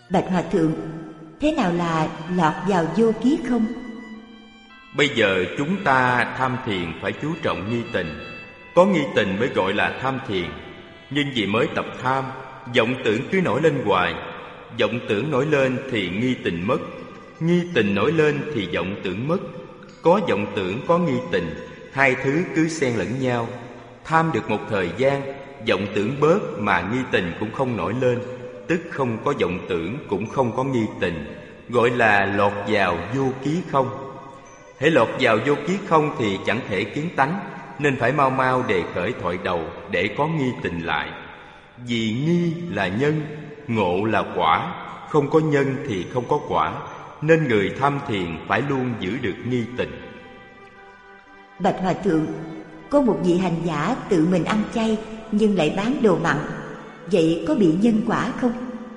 Bạch Hòa Thượng, thế nào là lọt vào vô ký không? Bây giờ chúng ta tham thiền phải chú trọng nghi tình. Có nghi tình mới gọi là tham thiền. Nhưng vì mới tập tham, vọng tưởng cứ nổi lên hoài. Vọng tưởng nổi lên thì nghi tình mất. Nghi tình nổi lên thì vọng tưởng mất. Có vọng tưởng có nghi tình, hai thứ cứ xen lẫn nhau. Tham được một thời gian, vọng tưởng bớt mà nghi tình cũng không nổi lên, tức không có vọng tưởng cũng không có nghi tình, gọi là lọt vào vô ký không. Hễ lọt vào vô ký không thì chẳng thể kiến tánh, nên phải mau mau đề khởi thoại đầu để có nghi tình lại. Vì nghi là nhân, ngộ là quả, không có nhân thì không có quả, nên người tham thiền phải luôn giữ được nghi tình. Bạch Hòa Thượng, có một vị hành giả tự mình ăn chay nhưng lại bán đồ mặn, vậy có bị nhân quả không?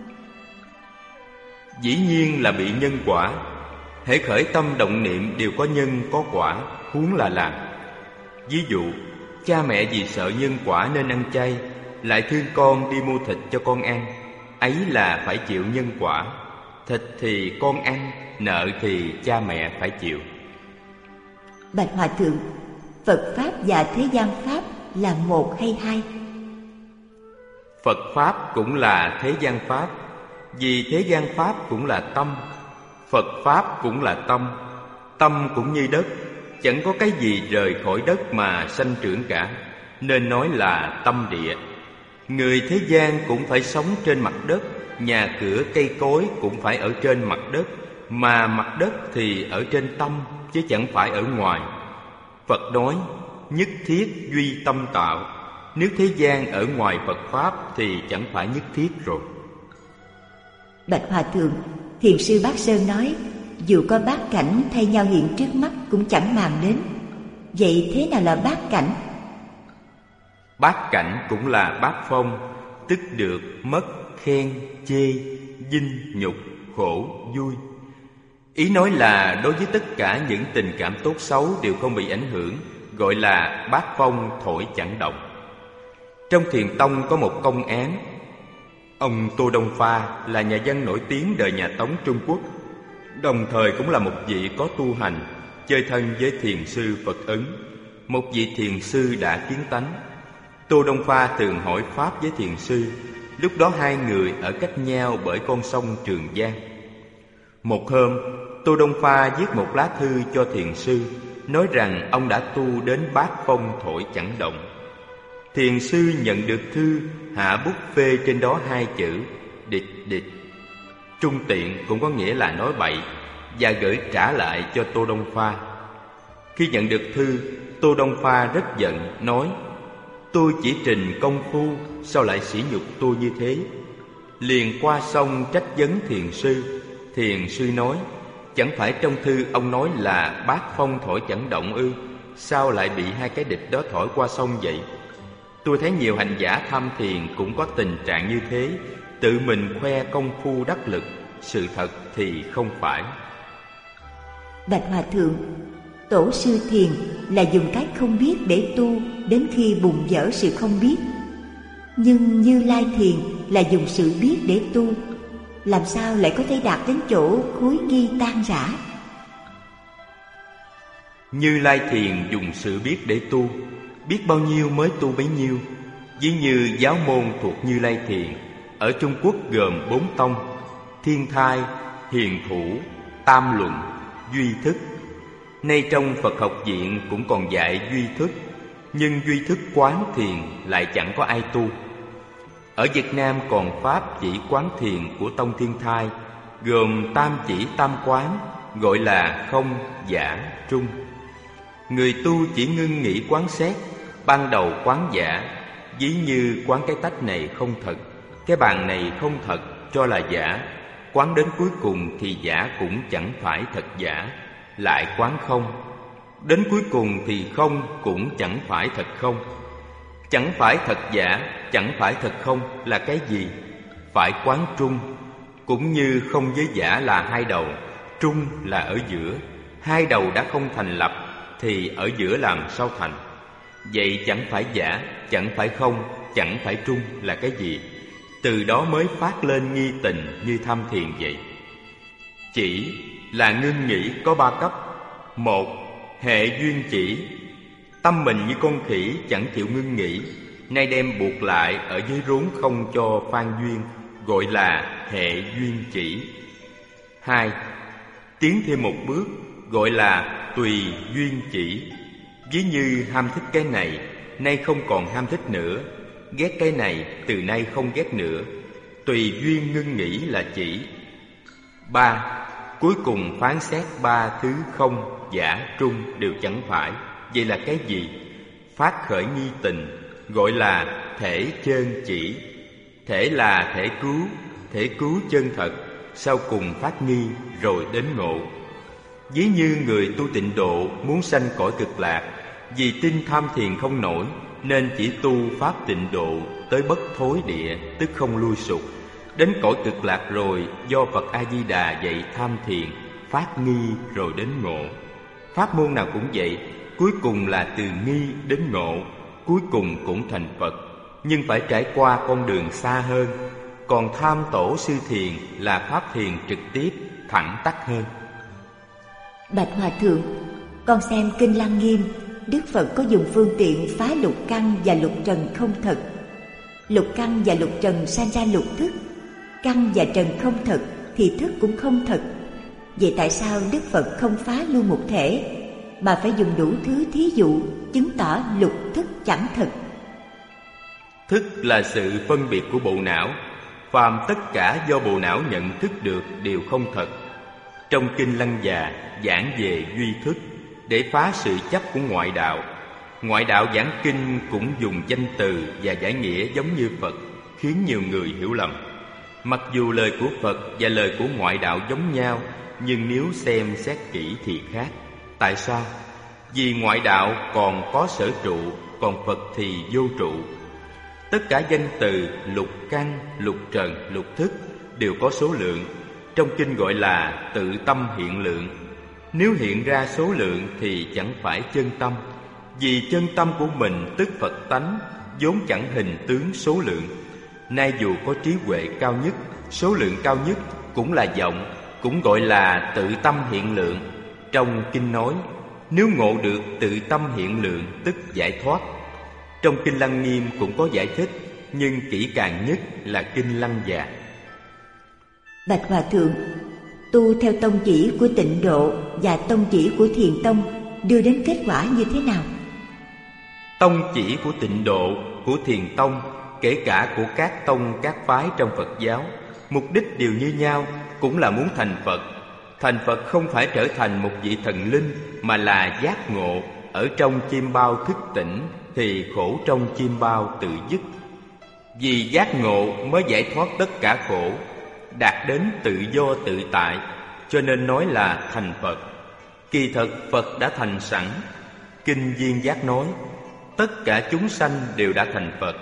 Dĩ nhiên là bị nhân quả. Hễ khởi tâm động niệm đều có nhân có quả, huống là làm. Ví dụ, cha mẹ vì sợ nhân quả nên ăn chay, lại thương con đi mua thịt cho con ăn, ấy là phải chịu nhân quả. Thịt thì con ăn, nợ thì cha mẹ phải chịu. Bạch Hòa Thượng, Phật Pháp và thế gian Pháp là một hay hai? Phật Pháp cũng là thế gian Pháp, vì thế gian Pháp cũng là tâm. Phật Pháp cũng là tâm. Tâm cũng như đất, chẳng có cái gì rời khỏi đất mà sanh trưởng cả, nên nói là tâm địa. Người thế gian cũng phải sống trên mặt đất, nhà cửa cây cối cũng phải ở trên mặt đất, mà mặt đất thì ở trên tâm, chứ chẳng phải ở ngoài. Phật nói, nhất thiết duy tâm tạo. Nếu thế gian ở ngoài Phật Pháp thì chẳng phải nhất thiết rồi. Bạch Hòa Thượng, Thiền sư Bát Sơn nói, dù có bát cảnh thay nhau hiện trước mắt cũng chẳng màng đến. Vậy thế nào là bát cảnh? Bát cảnh cũng là bát phong, tức được, mất, khen, chê, vinh, nhục, khổ, vui. Ý nói là đối với tất cả những tình cảm tốt xấu đều không bị ảnh hưởng, gọi là bát phong thổi chẳng động. Trong Thiền tông có một công án. Ông Tô Đông Pha là nhà văn nổi tiếng đời nhà Tống Trung Quốc, đồng thời cũng là một vị có tu hành, chơi thân với thiền sư Phật Ấn, một vị thiền sư đã kiến tánh. Tô Đông Pha thường hỏi pháp với thiền sư. Lúc đó hai người ở cách nhau bởi con sông Trường Giang. Một hôm, Tô Đông Pha viết một lá thư cho thiền sư, nói rằng ông đã tu đến bát phong thổi chẳng động. Thiền sư nhận được thư, hạ bút phê trên đó hai chữ địch địch, trung tiện cũng có nghĩa là nói bậy, và gửi trả lại cho Tô Đông Pha. Khi nhận được thư, Tô Đông Pha rất giận, nói: tôi chỉ trình công phu, sao lại sỉ nhục tôi như thế? Liền qua sông trách vấn thiền sư. Thiền sư nói: chẳng phải trong thư ông nói là bát phong thổi chẳng động ư? Sao lại bị hai cái địch đó thổi qua sông vậy? Tôi thấy nhiều hành giả tham thiền cũng có tình trạng như thế, tự mình khoe công phu đắc lực, sự thật thì không phải. Bạch Hòa Thượng, Tổ sư thiền là dùng cái không biết để tu đến khi bùng dở sự không biết, nhưng Như Lai thiền là dùng sự biết để tu, làm sao lại có thể đạt đến chỗ khối nghi tan rã? Như Lai thiền dùng sự biết để tu, biết bao nhiêu mới tu bấy nhiêu. Ví như giáo môn thuộc Như Lai thiền ở Trung Quốc gồm 4 tông: Thiên Thai, Hiền Thủ, Tam Luận, Duy Thức. Nay trong Phật học viện cũng còn dạy duy thức, nhưng duy thức quán thiền lại chẳng có ai tu. Ở Việt Nam còn pháp chỉ quán thiền của tông Thiên Thai, gồm tam chỉ tam quán, gọi là không, giả, trung. Người tu chỉ ngưng nghĩ quán xét, ban đầu quán giả, ví như quán cái tách này không thật, cái bàn này không thật, cho là giả. Quán đến cuối cùng thì giả cũng chẳng phải thật giả, lại quán không. Đến cuối cùng thì không cũng chẳng phải thật không. Chẳng phải thật giả, chẳng phải thật không là cái gì? Phải quán trung. Cũng như không với giả là hai đầu, trung là ở giữa. Hai đầu đã không thành lập thì ở giữa làm sao thành? Vậy chẳng phải giả, chẳng phải không, chẳng phải trung là cái gì? từ đó mới phát lên nghi tình như tham thiền vậy. Chỉ là ngưng nghĩ có 3 cấp. 1. Hệ duyên chỉ. Tâm mình như con khỉ chẳng chịu ngưng nghĩ, nay đem buộc lại ở dưới rốn không cho phan duyên, gọi là hệ duyên chỉ. 2. Tiến thêm một bước, gọi là tùy duyên chỉ. Ví như ham thích cái này, nay không còn ham thích nữa, ghét cái này, từ nay không ghét nữa. Tùy duyên ngưng nghĩ là chỉ. 3. Cuối cùng phán xét 3 thứ không, giả, trung đều chẳng phải. Vậy là cái gì? Phát khởi nghi tình, gọi là thể chân chỉ. Thể là thể cứu chân thật, sau cùng phát nghi rồi đến ngộ. Ví như người tu tịnh độ muốn sanh cõi cực lạc, vì tin tham thiền không nổi nên chỉ tu pháp tịnh độ tới bất thối địa, tức không lui sụp. Đến cõi cực lạc rồi do Phật A Di Đà dạy tham thiền, phát nghi rồi đến ngộ. Pháp môn nào cũng vậy, cuối cùng là từ nghi đến ngộ, cuối cùng cũng thành Phật, nhưng phải trải qua con đường xa hơn. Còn tham tổ sư thiền là pháp thiền trực tiếp, thẳng tắc hơn. Bạch Hòa Thượng, con xem Kinh Lăng Nghiêm, Đức Phật có dùng phương tiện phá lục căn và lục trần không thật. Lục căn và lục trần sanh ra lục thức, căn và trần không thật thì thức cũng không thật. Vậy tại sao Đức Phật không phá luôn một thể, mà phải dùng đủ thứ thí dụ chứng tỏ lục thức chẳng thật? Thức là sự phân biệt của bộ não, phàm tất cả do bộ não nhận thức được đều không thật. Trong Kinh Lăng Già giảng về duy thức để phá sự chấp của ngoại đạo. Ngoại đạo giảng kinh cũng dùng danh từ và giải nghĩa giống như Phật, khiến nhiều người hiểu lầm. Mặc dù lời của Phật và lời của ngoại đạo giống nhau, nhưng nếu xem xét kỹ thì khác. Tại sao? Vì ngoại đạo còn có sở trụ, còn Phật thì vô trụ. Tất cả danh từ lục căn, lục trần, lục thức đều có số lượng. Trong kinh gọi là tự tâm hiện lượng. Nếu hiện ra số lượng thì chẳng phải chân tâm, vì chân tâm của mình tức Phật tánh, vốn chẳng hình tướng số lượng. Nay dù có trí huệ cao nhất, số lượng cao nhất cũng là vọng, cũng gọi là tự tâm hiện lượng. Trong kinh nói, nếu ngộ được tự tâm hiện lượng tức giải thoát. Trong Kinh Lăng Nghiêm cũng có giải thích, nhưng kỹ càng nhất là Kinh Lăng Già. Bạch Hòa Thượng, tu theo tông chỉ của Tịnh Độ và tông chỉ của Thiền Tông đưa đến kết quả như thế nào? Tông chỉ của Tịnh Độ, của Thiền Tông, kể cả của các tông các phái trong Phật giáo, mục đích đều như nhau, cũng là muốn thành Phật. Thành Phật không phải trở thành một vị thần linh, mà là giác ngộ. Ở trong chim bao thức tỉnh thì khổ trong chim bao tự dứt. Vì giác ngộ mới giải thoát tất cả khổ, đạt đến tự do tự tại, cho nên nói là thành Phật. Kỳ thật Phật đã thành sẵn. Kinh Viên Giác nói, tất cả chúng sanh đều đã thành Phật.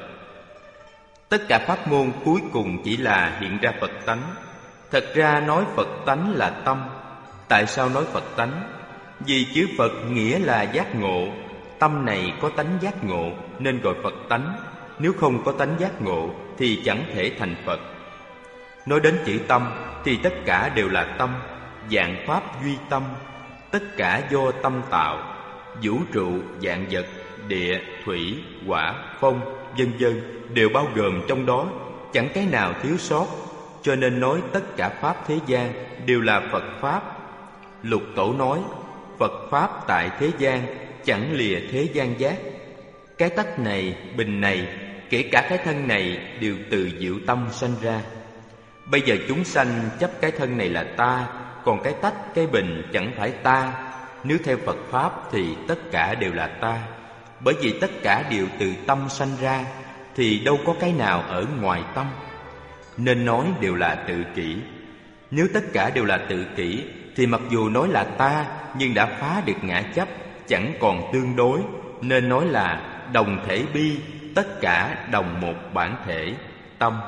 Tất cả pháp môn cuối cùng chỉ là hiện ra Phật tánh. Thật ra nói Phật tánh là tâm. Tại sao nói Phật tánh? Vì chữ Phật nghĩa là giác ngộ. Tâm này có tánh giác ngộ nên gọi Phật tánh. Nếu không có tánh giác ngộ thì chẳng thể thành Phật. Nói đến chữ tâm thì tất cả đều là tâm, vạn pháp duy tâm. Tất cả do tâm tạo. Vũ trụ, vạn vật, địa, thủy, hỏa, phong, vân vân đều bao gồm trong đó, chẳng cái nào thiếu sót. Cho nên nói tất cả pháp thế gian đều là Phật pháp. Lục Tổ nói, Phật pháp tại thế gian, chẳng lìa thế gian giác. Cái tách này, bình này, kể cả cái thân này đều từ diệu tâm sanh ra. Bây giờ chúng sanh chấp cái thân này là ta, còn cái tách, cái bình chẳng phải ta. Nếu theo Phật pháp thì tất cả đều là ta. Bởi vì tất cả đều từ tâm sanh ra, thì đâu có cái nào ở ngoài tâm. Nên nói đều là tự kỷ. Nếu tất cả đều là tự kỷ thì mặc dù nói là ta, nhưng đã phá được ngã chấp, chẳng còn tương đối. Nên nói là đồng thể bi, tất cả đồng một bản thể, tâm.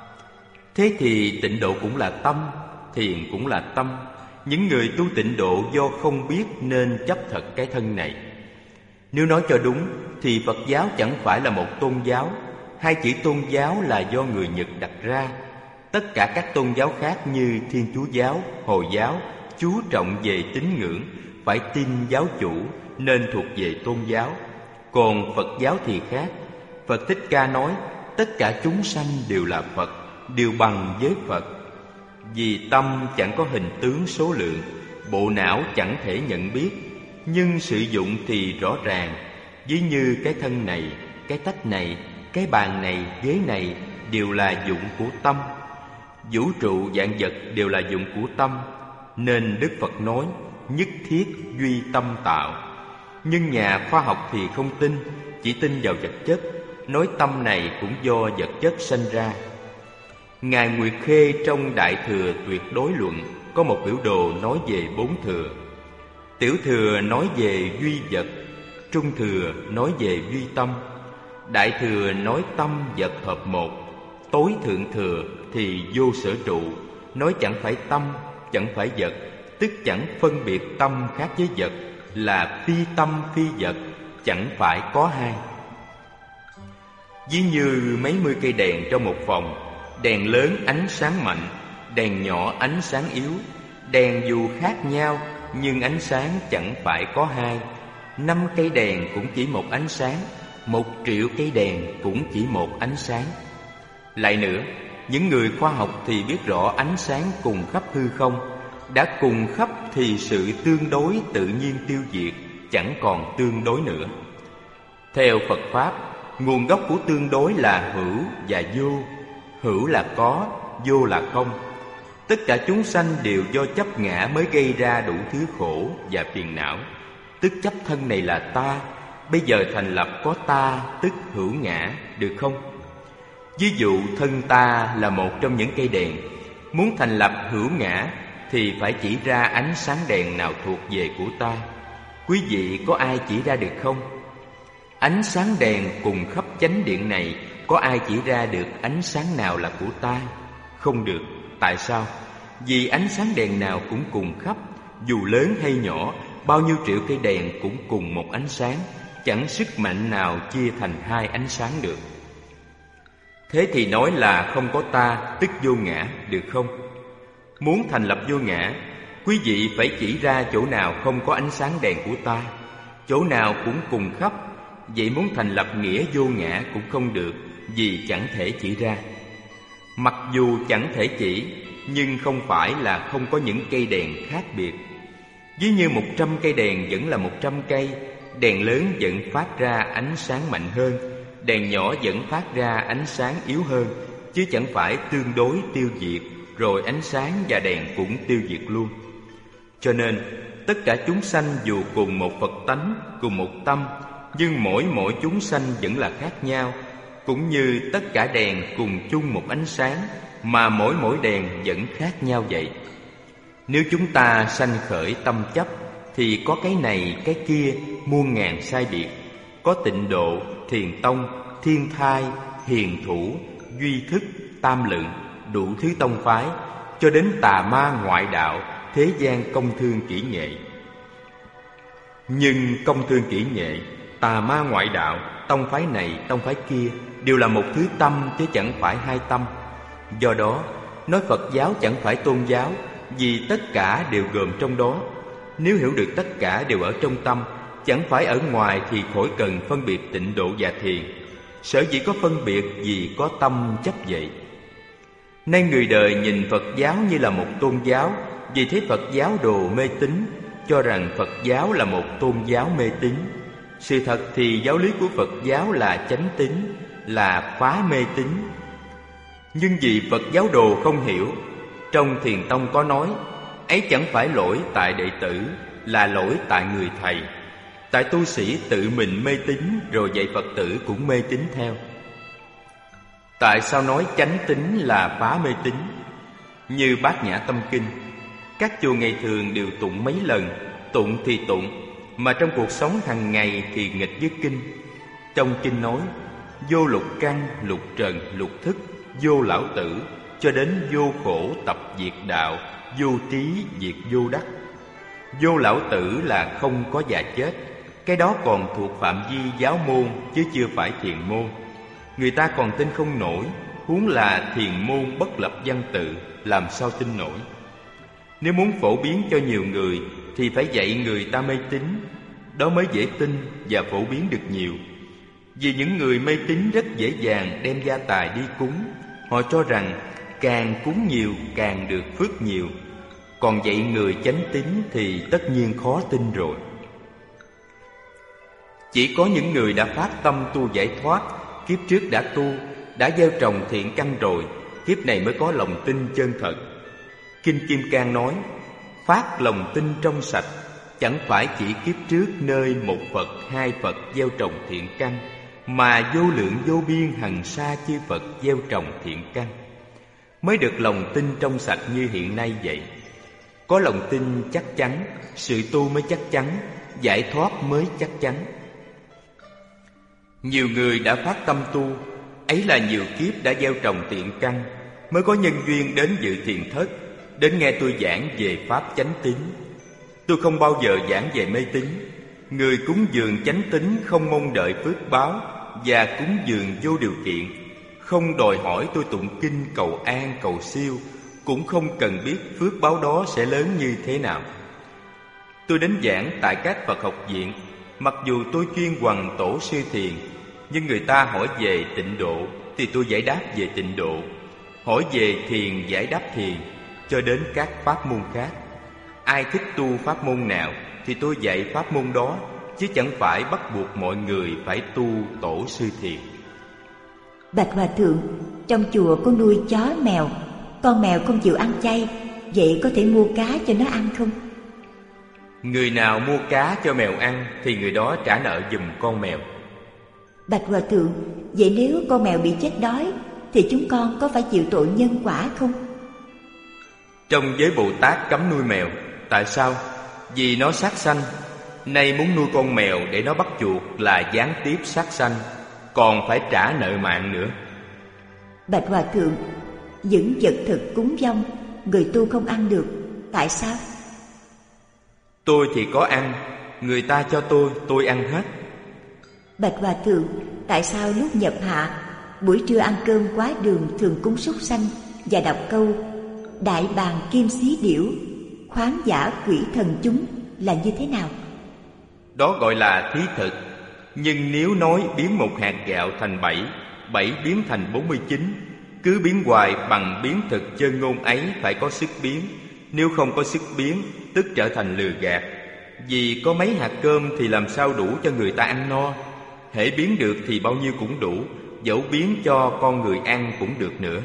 Thế thì tịnh độ cũng là tâm, thiền cũng là tâm. Những người tu tịnh độ do không biết nên chấp thật cái thân này. Nếu nói cho đúng thì Phật giáo chẳng phải là một tôn giáo, Hai chữ tôn giáo là do người Nhật đặt ra. Tất cả các tôn giáo khác như Thiên Chúa giáo, Hồi giáo chú trọng về tín ngưỡng, phải tin giáo chủ nên thuộc về tôn giáo. Còn Phật giáo thì khác. Phật Thích Ca nói tất cả chúng sanh đều là Phật, đều bằng với Phật. Vì tâm chẳng có hình tướng số lượng, bộ não chẳng thể nhận biết, nhưng sử dụng thì rõ ràng. Ví như cái thân này, cái tách này, cái bàn này, ghế này đều là dụng của tâm. Vũ trụ vạn vật đều là dụng của tâm, nên Đức Phật nói nhất thiết duy tâm tạo. Nhưng nhà khoa học thì không tin, chỉ tin vào vật chất, nói tâm này cũng do vật chất sanh ra. Ngài Nguyệt Khê trong Đại Thừa Tuyệt Đối Luận có một biểu đồ nói về bốn thừa. Tiểu thừa nói về duy vật, trung thừa nói về duy tâm, đại thừa nói tâm vật hợp một, tối thượng thừa thì vô sở trụ, nói chẳng phải tâm, chẳng phải vật, tức chẳng phân biệt tâm khác với vật, là phi tâm phi vật, chẳng phải có hai. Ví như mấy mươi cây đèn trong một phòng, đèn lớn ánh sáng mạnh, đèn nhỏ ánh sáng yếu. Đèn dù khác nhau nhưng ánh sáng chẳng phải có hai. 5 cây đèn cũng chỉ một ánh sáng, 1 triệu cây đèn cũng chỉ một ánh sáng. Lại nữa, những người khoa học thì biết rõ ánh sáng cùng khắp hư không. Đã cùng khắp thì sự tương đối tự nhiên tiêu diệt, chẳng còn tương đối nữa. Theo Phật Pháp, nguồn gốc của tương đối là hữu và vô. Hữu là có, vô là không. Tất cả chúng sanh đều do chấp ngã mới gây ra đủ thứ khổ và phiền não. Tức chấp thân này là ta, bây giờ thành lập có ta, tức hữu ngã, được không? Ví dụ thân ta là một trong những cây đèn. Muốn thành lập hữu ngã thì phải chỉ ra ánh sáng đèn nào thuộc về của ta. Quý vị có ai chỉ ra được không? Ánh sáng đèn cùng khắp chánh điện này, có ai chỉ ra được ánh sáng nào là của ta? Không được. Tại sao? Vì ánh sáng đèn nào cũng cùng khắp, dù lớn hay nhỏ, bao nhiêu triệu cây đèn cũng cùng một ánh sáng, chẳng sức mạnh nào chia thành hai ánh sáng được. Thế thì nói là không có ta, tức vô ngã, được không? Muốn thành lập vô ngã, quý vị phải chỉ ra chỗ nào không có ánh sáng đèn của ta, chỗ nào cũng cùng khắp. Vậy muốn thành lập nghĩa vô ngã cũng không được, vì chẳng thể chỉ ra. Mặc dù chẳng thể chỉ, nhưng không phải là không có những cây đèn khác biệt. Ví như 100 cây đèn vẫn là 100 cây, đèn lớn vẫn phát ra ánh sáng mạnh hơn, đèn nhỏ vẫn phát ra ánh sáng yếu hơn, chứ chẳng phải tương đối tiêu diệt, rồi ánh sáng và đèn cũng tiêu diệt luôn. Cho nên, tất cả chúng sanh dù cùng một Phật tánh, cùng một tâm, nhưng mỗi chúng sanh vẫn là khác nhau. Cũng như tất cả đèn cùng chung một ánh sáng, mà mỗi đèn vẫn khác nhau vậy. Nếu chúng ta sanh khởi tâm chấp, thì có cái này cái kia muôn ngàn sai biệt. Có Tịnh Độ, Thiền Tông, Thiên Thai, Hiền Thủ, Duy Thức, Tam Lượng, đủ thứ tông phái, cho đến tà ma ngoại đạo, thế gian công thương kỹ nghệ. Nhưng công thương kỹ nghệ, tà ma ngoại đạo, tông phái này, tông phái kia đều là một thứ tâm chứ chẳng phải hai tâm. Do đó, nói Phật giáo chẳng phải tôn giáo, vì tất cả đều gồm trong đó. Nếu hiểu được tất cả đều ở trong tâm, chẳng phải ở ngoài thì khỏi cần phân biệt Tịnh Độ và Thiền. Sở dĩ có phân biệt vì có tâm chấp vậy. Nay người đời nhìn Phật giáo như là một tôn giáo, vì thế Phật giáo đồ mê tín, cho rằng Phật giáo là một tôn giáo mê tín. Sự thật thì giáo lý của Phật giáo là chánh tín, là phá mê tín. Nhưng vì Phật giáo đồ không hiểu, trong Thiền Tông có nói, ấy chẳng phải lỗi tại đệ tử, là lỗi tại người thầy. Tại tu sĩ tự mình mê tín, rồi dạy Phật tử cũng mê tín theo. Tại sao nói chánh tín là phá mê tín? Như Bát Nhã Tâm Kinh, các chùa ngày thường đều tụng mấy lần, tụng thì tụng, mà trong cuộc sống hàng ngày thì nghịch với kinh. Trong kinh nói, vô lục căn, lục trần, lục thức, vô lão tử, cho đến vô khổ tập diệt đạo, vô trí diệt vô đắc. Vô lão tử là không có già chết, cái đó còn thuộc phạm vi giáo môn chứ chưa phải thiền môn. Người ta còn tin không nổi, huống là thiền môn bất lập văn tự, làm sao tin nổi. Nếu muốn phổ biến cho nhiều người thì phải dạy người ta mê tín, đó mới dễ tin và phổ biến được nhiều. Vì những người mê tín rất dễ dàng đem gia tài đi cúng. Họ cho rằng càng cúng nhiều càng được phước nhiều. Còn dạy người chánh tín thì tất nhiên khó tin rồi. Chỉ có những người đã phát tâm tu giải thoát, kiếp trước đã tu, đã gieo trồng thiện căn rồi, kiếp này mới có lòng tin chân thật. Kinh Kim Cang nói, phát lòng tin trong sạch, chẳng phải chỉ kiếp trước nơi một Phật, hai Phật gieo trồng thiện căn, mà vô lượng vô biên hằng sa chư Phật gieo trồng thiện căn, mới được lòng tin trong sạch như hiện nay vậy. Có lòng tin chắc chắn, sự tu mới chắc chắn, giải thoát mới chắc chắn. Nhiều người đã phát tâm tu, ấy là nhiều kiếp đã gieo trồng thiện căn, mới có nhân duyên đến dự thiền thất, đến nghe tôi giảng về pháp chánh tín. Tôi không bao giờ giảng về mê tín. Người cúng dường chánh tín không mong đợi phước báo và cúng dường vô điều kiện, không đòi hỏi tôi tụng kinh cầu an cầu siêu, cũng không cần biết phước báo đó sẽ lớn như thế nào. Tôi đến giảng tại các Phật học viện, mặc dù tôi chuyên hoằng tổ sư thiền, nhưng người ta hỏi về tịnh độ thì tôi giải đáp về tịnh độ, hỏi về thiền giải đáp thiền, cho đến các pháp môn khác. Ai thích tu pháp môn nào thì tôi dạy pháp môn đó, chứ chẳng phải bắt buộc mọi người phải tu tổ sư thiền. Bạch Hòa Thượng, trong chùa có nuôi chó mèo, con mèo không chịu ăn chay, vậy có thể mua cá cho nó ăn không? Người nào mua cá cho mèo ăn thì người đó trả nợ giùm con mèo. Bạch Hòa Thượng, vậy nếu con mèo bị chết đói thì chúng con có phải chịu tội nhân quả không? Trong giới Bồ Tát cấm nuôi mèo. Tại sao? Vì nó sát sanh. Nay muốn nuôi con mèo để nó bắt chuột là gián tiếp sát sanh, còn phải trả nợ mạng nữa. Bạch Hòa Thượng, những vật thực cúng dâng người tu không ăn được, tại sao? Tôi thì có ăn, người ta cho tôi ăn hết. Bạch Hòa Thượng, tại sao lúc nhập hạ, buổi trưa ăn cơm quá đường thường cúng súc sanh và đọc câu đại bàng kim xí điểu, khoáng giả quỷ thần chúng là như thế nào? Đó gọi là thí thực. Nhưng nếu nói biến một hạt gạo thành 7, 7 biến thành 49, cứ biến hoài bằng biến thực chân ngôn ấy phải có sức biến. Nếu không có sức biến, tức trở thành lừa gạt. Vì có mấy hạt cơm thì làm sao đủ cho người ta ăn no. Hễ biến được thì bao nhiêu cũng đủ, dẫu biến cho con người ăn cũng được nữa.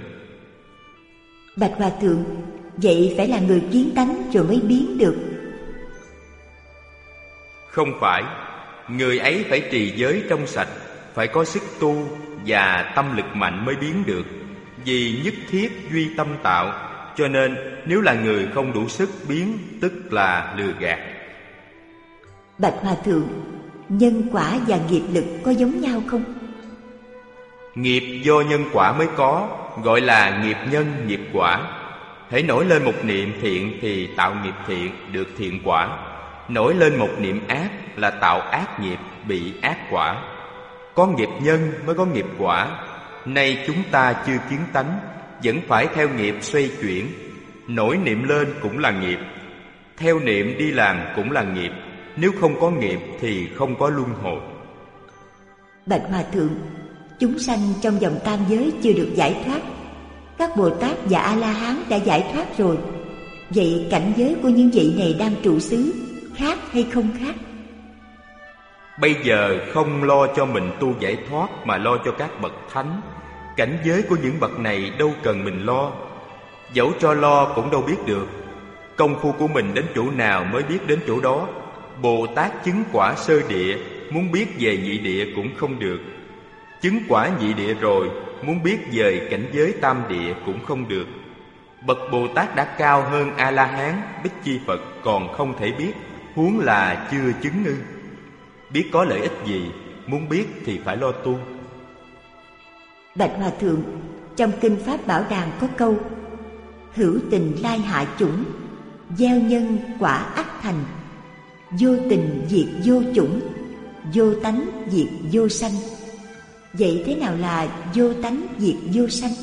Bạch Hòa Thượng, vậy phải là người kiến tánh rồi mới biến được. Không phải, người ấy phải trì giới trong sạch, phải có sức tu và tâm lực mạnh mới biến được. Vì nhất thiết duy tâm tạo, cho nên nếu là người không đủ sức biến, tức là lừa gạt. Bạch Hòa Thượng, nhân quả và nghiệp lực có giống nhau không? Nghiệp do nhân quả mới có, gọi là nghiệp nhân nghiệp quả. Hãy nổi lên một niệm thiện thì tạo nghiệp thiện, được thiện quả. Nổi lên một niệm ác là tạo ác nghiệp, bị ác quả. Có nghiệp nhân mới có nghiệp quả. Nay chúng ta chưa kiến tánh, vẫn phải theo nghiệp xoay chuyển. Nổi niệm lên cũng là nghiệp, theo niệm đi làm cũng là nghiệp. Nếu không có nghiệp thì không có luân hồi. Bạch Hòa Thượng, chúng sanh trong vòng tam giới chưa được giải thoát. Các Bồ Tát và A-la-hán đã giải thoát rồi. Vậy cảnh giới của những vị này đang trụ xứ khác hay không khác? Bây giờ không lo cho mình tu giải thoát mà lo cho các bậc thánh. Cảnh giới của những bậc này đâu cần mình lo. Dẫu cho lo cũng đâu biết được. Công phu của mình đến chỗ nào mới biết đến chỗ đó. Bồ Tát chứng quả sơ địa, muốn biết về nhị địa cũng không được. Chứng quả nhị địa rồi, muốn biết về cảnh giới tam địa cũng không được. Bậc Bồ Tát đã cao hơn A-la-hán, Bích Chi Phật còn không thể biết, huống là chưa chứng ư? Biết có lợi ích gì, muốn biết thì phải lo tu. Bạch Hòa Thượng, trong Kinh Pháp Bảo Đàn có câu hữu tình lai hạ chủng, gieo nhân quả ắt thành. Vô tình diệt vô chủng, vô tánh diệt vô sanh. Vậy thế nào là vô tánh diệt vô sanh?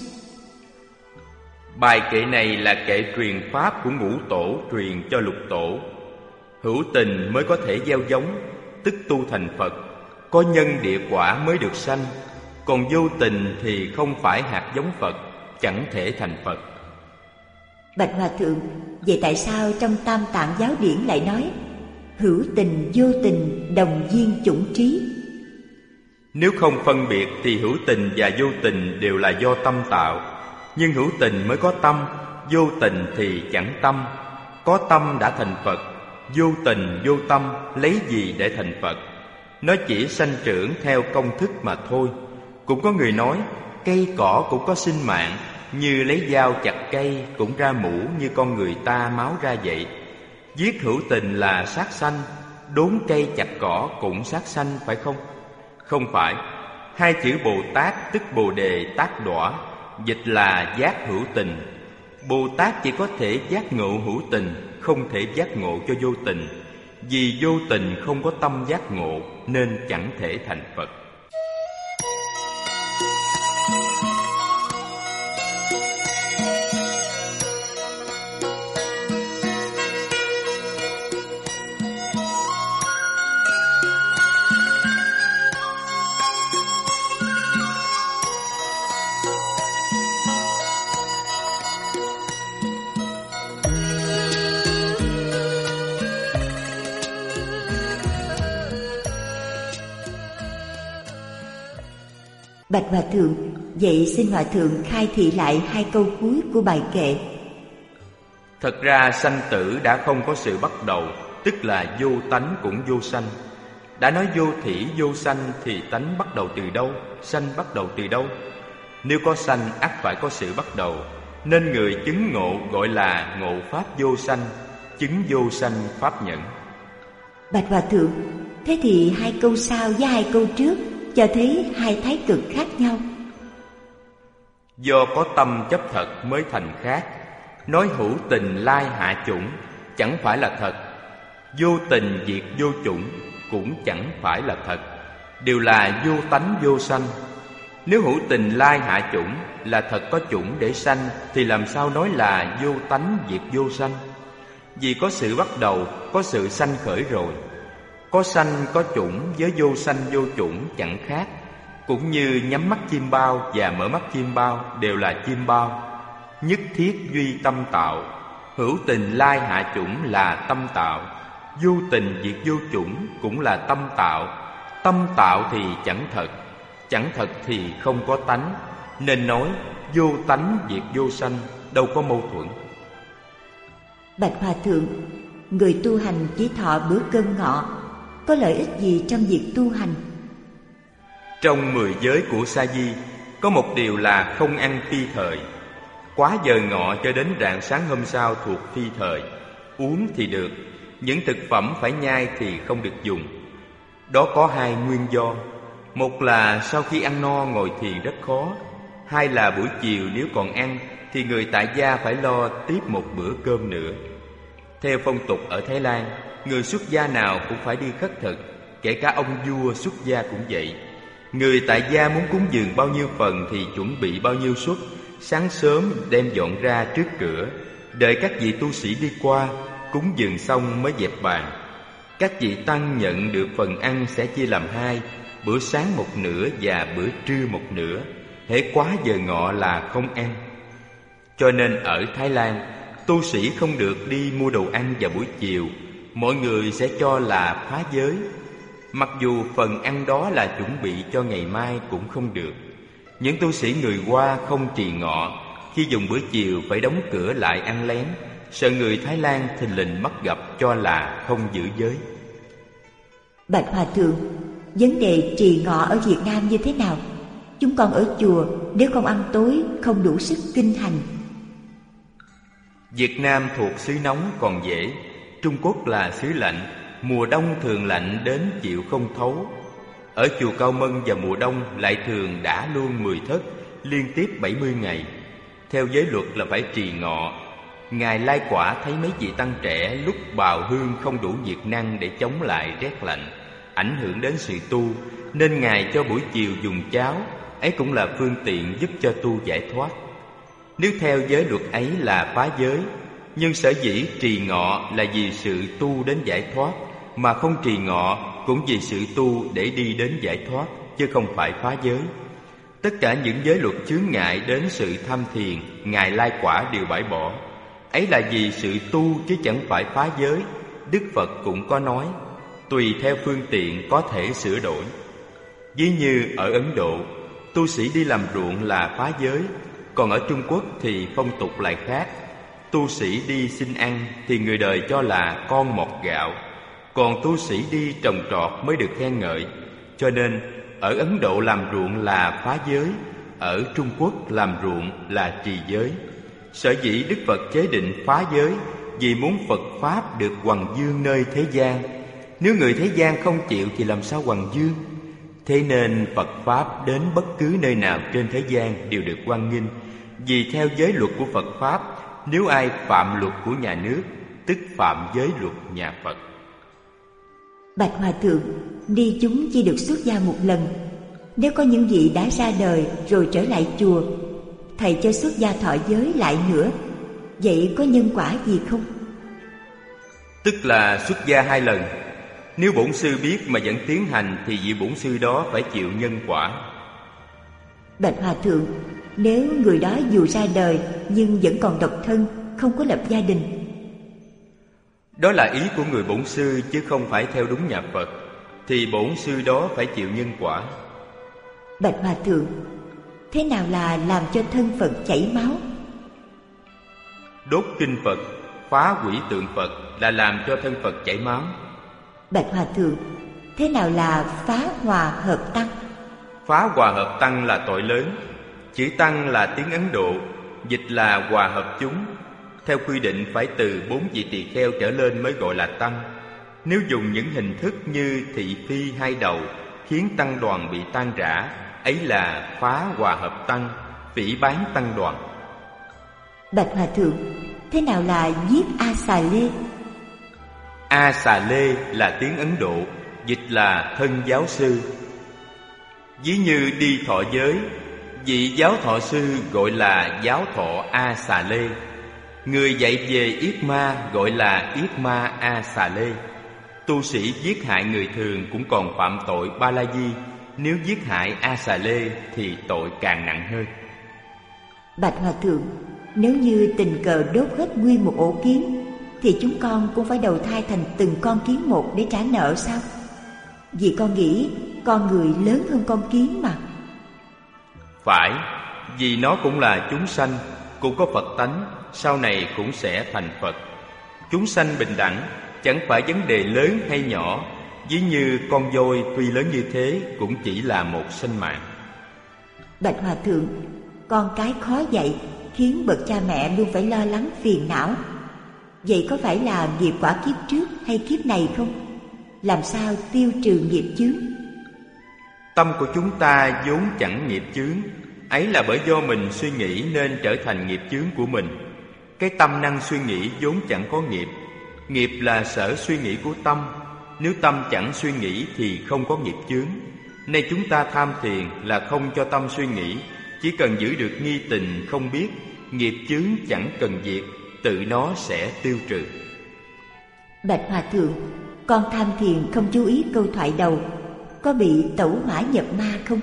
Bài kệ này là kệ truyền pháp của ngũ tổ truyền cho lục tổ. Hữu tình mới có thể gieo giống, tức tu thành Phật. Có nhân địa quả mới được sanh. Còn vô tình thì không phải hạt giống Phật, chẳng thể thành Phật. Bạch Hòa Thượng, vậy tại sao trong Tam Tạng giáo điển lại nói hữu tình vô tình đồng duyên chủng trí? Nếu không phân biệt thì hữu tình và vô tình đều là do tâm tạo. Nhưng hữu tình mới có tâm, vô tình thì chẳng tâm. Có tâm đã thành Phật, vô tình vô tâm lấy gì để thành Phật? Nó chỉ sanh trưởng theo công thức mà thôi. Cũng có người nói cây cỏ cũng có sinh mạng, như lấy dao chặt cây cũng ra mũ như con người ta máu ra vậy. Giết hữu tình là sát sanh, đốn cây chặt cỏ cũng sát sanh phải không? Không phải. Hai chữ Bồ Tát tức Bồ Đề Tát Đọa, dịch là giác hữu tình. Bồ Tát chỉ có thể giác ngộ hữu tình, không thể giác ngộ cho vô tình. Vì vô tình không có tâm giác ngộ nên chẳng thể thành Phật. Bạch Hòa Thượng, vậy xin Hòa Thượng khai thị lại hai câu cuối của bài kệ. Thật ra sanh tử đã không có sự bắt đầu, tức là vô tánh cũng vô sanh. Đã nói vô thỉ vô sanh thì tánh bắt đầu từ đâu, sanh bắt đầu từ đâu? Nếu có sanh ắt phải có sự bắt đầu, nên người chứng ngộ gọi là ngộ pháp vô sanh, chứng vô sanh pháp nhẫn. Bạch Hòa Thượng, thế thì hai câu sau với hai câu trước cho thấy hai thái cực khác nhau. Do có tâm chấp thật mới thành khác. Nói hữu tình lai hạ chủng chẳng phải là thật, vô tình diệt vô chủng cũng chẳng phải là thật, đều là vô tánh vô sanh. Nếu hữu tình lai hạ chủng là thật có chủng để sanh, thì làm sao nói là vô tánh diệt vô sanh? Vì có sự bắt đầu, có sự sanh khởi rồi. Có sanh có chủng với vô sanh vô chủng chẳng khác. Cũng như nhắm mắt chim bao và mở mắt chim bao đều là chim bao. Nhất thiết duy tâm tạo. Hữu tình lai hạ chủng là tâm tạo, vô tình diệt vô chủng cũng là tâm tạo. Tâm tạo thì chẳng thật, chẳng thật thì không có tánh, nên nói vô tánh diệt vô sanh, đâu có mâu thuẫn. Bạch Hòa Thượng, người tu hành chỉ thọ bữa cơm ngọ, có lợi ích gì trong việc tu hành? Trong 10 giới của Sa Di có một điều là không ăn phi thời. Quá giờ ngọ cho đến rạng sáng hôm sau thuộc phi thời. Uống thì được, những thực phẩm phải nhai thì không được dùng. Đó có hai nguyên do. Một là sau khi ăn no ngồi thiền rất khó. Hai là buổi chiều nếu còn ăn thì người tại gia phải lo tiếp một bữa cơm nữa. Theo phong tục ở Thái Lan, người xuất gia nào cũng phải đi khất thực, kể cả ông vua xuất gia cũng vậy. Người tại gia muốn cúng dường bao nhiêu phần thì chuẩn bị bao nhiêu suất, sáng sớm đem dọn ra trước cửa, đợi các vị tu sĩ đi qua, cúng dường xong mới dẹp bàn. Các vị tăng nhận được phần ăn sẽ chia làm hai, bữa sáng một nửa và bữa trưa một nửa. Hễ quá giờ ngọ là không ăn. Cho nên ở Thái Lan, tu sĩ không được đi mua đồ ăn vào buổi chiều. Mọi người sẽ cho là phá giới. Mặc dù phần ăn đó là chuẩn bị cho ngày mai cũng không được. Những tu sĩ người Hoa không trì ngọ, khi dùng bữa chiều phải đóng cửa lại ăn lén, sợ người Thái Lan thình lình bắt gặp cho là không giữ giới. Bạch Hòa Thượng, vấn đề trì ngọ ở Việt Nam như thế nào? Chúng con ở chùa nếu không ăn tối không đủ sức kinh hành. Việt Nam thuộc xứ nóng còn dễ, Trung Quốc là xứ lạnh, mùa đông thường lạnh đến chịu không thấu. Ở chùa Cao Mân vào mùa đông lại thường đã luôn 10 thất, liên tiếp 70 ngày. Theo giới luật là phải trì ngọ. Ngài Lai Quả thấy mấy vị tăng trẻ lúc bào hương không đủ nhiệt năng để chống lại rét lạnh, ảnh hưởng đến sự tu, nên Ngài cho buổi chiều dùng cháo, ấy cũng là phương tiện giúp cho tu giải thoát. Nếu theo giới luật ấy là phá giới, nhưng sở dĩ trì ngọ là vì sự tu đến giải thoát, mà không trì ngọ cũng vì sự tu để đi đến giải thoát, chứ không phải phá giới. Tất cả những giới luật chướng ngại đến sự tham thiền, Ngài lai quả đều bãi bỏ. Ấy là vì sự tu chứ chẳng phải phá giới. Đức Phật cũng có nói, tùy theo phương tiện có thể sửa đổi. Ví như ở Ấn Độ, tu sĩ đi làm ruộng là phá giới, còn ở Trung Quốc thì phong tục lại khác. Tu sĩ đi xin ăn thì người đời cho là con mọt gạo, còn tu sĩ đi trồng trọt mới được khen ngợi. Cho nên ở Ấn Độ làm ruộng là phá giới, ở Trung Quốc làm ruộng là trì giới. Sở dĩ Đức Phật chế định phá giới vì muốn Phật Pháp được hoằng dương nơi thế gian. Nếu người thế gian không chịu thì làm sao hoằng dương? Thế nên Phật Pháp đến bất cứ nơi nào trên thế gian đều được hoan nghênh. Vì theo giới luật của Phật Pháp, nếu ai phạm luật của nhà nước, tức phạm giới luật nhà Phật. Bạch Hòa Thượng, ni chúng chỉ được xuất gia một lần. Nếu có những vị đã ra đời rồi trở lại chùa, thầy cho xuất gia thọ giới lại nữa, vậy có nhân quả gì không? Tức là xuất gia 2 lần. Nếu bổn sư biết mà vẫn tiến hành thì vị bổn sư đó phải chịu nhân quả. Bạch Hòa Thượng, nếu người đó dù ra đời nhưng vẫn còn độc thân, không có lập gia đình. Đó là ý của người bổn sư chứ không phải theo đúng nhà Phật, thì bổn sư đó phải chịu nhân quả. Bạch Hòa Thượng, thế nào là làm cho thân Phật chảy máu? Đốt kinh Phật, phá hủy tượng Phật là làm cho thân Phật chảy máu. Bạch Hòa Thượng, thế nào là phá hòa hợp tăng? Phá hòa hợp tăng là tội lớn. Chữ tăng là tiếng Ấn Độ, dịch là hòa hợp chúng. Theo quy định phải từ 4 vị tỳ kheo trở lên mới gọi là tăng. Nếu dùng những hình thức như thị phi 2 đầu khiến tăng đoàn bị tan rã, ấy là phá hòa hợp tăng, phỉ báng tăng đoàn. Bạch Hòa Thượng, thế nào là giết A Xà Lê? A Xà Lê là tiếng Ấn Độ, dịch là thân giáo sư. Ví như đi thọ giới, vị giáo thọ sư gọi là giáo thọ A Xà Lê. Người dạy về yết ma gọi là yết ma A Xà Lê. Tu sĩ giết hại người thường cũng còn phạm tội Ba La Di. Nếu giết hại A Xà Lê thì tội càng nặng hơn. Bạch Hòa Thượng, nếu như tình cờ đốt hết nguyên một ổ kiến, thì chúng con cũng phải đầu thai thành từng con kiến một để trả nợ sao? Vì con nghĩ con người lớn hơn con kiến mà. Phải, vì nó cũng là chúng sanh, cũng có Phật tánh, sau này cũng sẽ thành Phật. Chúng sanh bình đẳng, chẳng phải vấn đề lớn hay nhỏ. Ví như con voi tuy lớn như thế cũng chỉ là một sinh mạng. Bạch Hòa Thượng, con cái khó dạy khiến bậc cha mẹ luôn phải lo lắng phiền não. Vậy có phải là nghiệp quả kiếp trước hay kiếp này không? Làm sao tiêu trừ nghiệp chướng? Tâm của chúng ta vốn chẳng nghiệp chướng, ấy là bởi do mình suy nghĩ nên trở thành nghiệp chướng của mình. Cái tâm năng suy nghĩ vốn chẳng có nghiệp. Nghiệp là sở suy nghĩ của tâm. Nếu tâm chẳng suy nghĩ thì không có nghiệp chướng. Nay chúng ta tham thiền là không cho tâm suy nghĩ, chỉ cần giữ được nghi tình không biết, nghiệp chướng chẳng cần diệt, tự nó sẽ tiêu trừ. Bạch Hòa Thượng, con tham thiền không chú ý câu thoại đầu, có bị tẩu hỏa nhập ma không?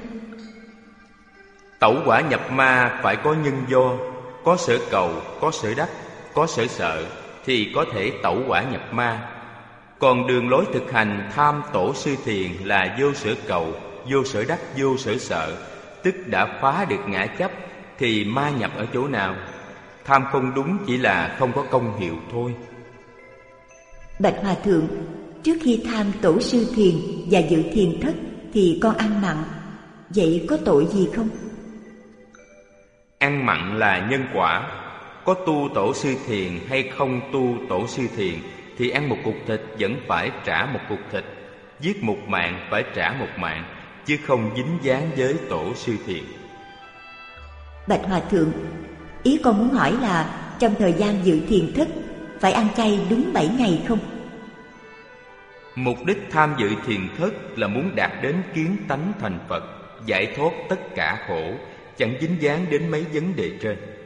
Tẩu hỏa nhập ma phải có nhân do, có sở cầu, có sở đắc, có sở sợ thì có thể tẩu hỏa nhập ma. Còn đường lối thực hành tham tổ sư thiền là vô sở cầu, vô sở đắc, vô sở sợ, tức đã phá được ngã chấp, thì ma nhập ở chỗ nào? Tham không đúng chỉ là không có công hiệu thôi. Bạch Hòa Thượng, trước khi tham tổ sư thiền và dự thiền thất thì con ăn mặn, vậy có tội gì không? Ăn mặn là nhân quả. Có tu tổ sư thiền hay không tu tổ sư thiền thì ăn một cục thịt vẫn phải trả một cục thịt, giết một mạng phải trả một mạng, chứ không dính dáng với tổ sư thiền. Bạch Hòa Thượng, ý con muốn hỏi là trong thời gian dự thiền thất phải ăn chay đúng 7 ngày không? Mục đích tham dự thiền thất là muốn đạt đến kiến tánh thành Phật, giải thoát tất cả khổ, chẳng dính dáng đến mấy vấn đề trên.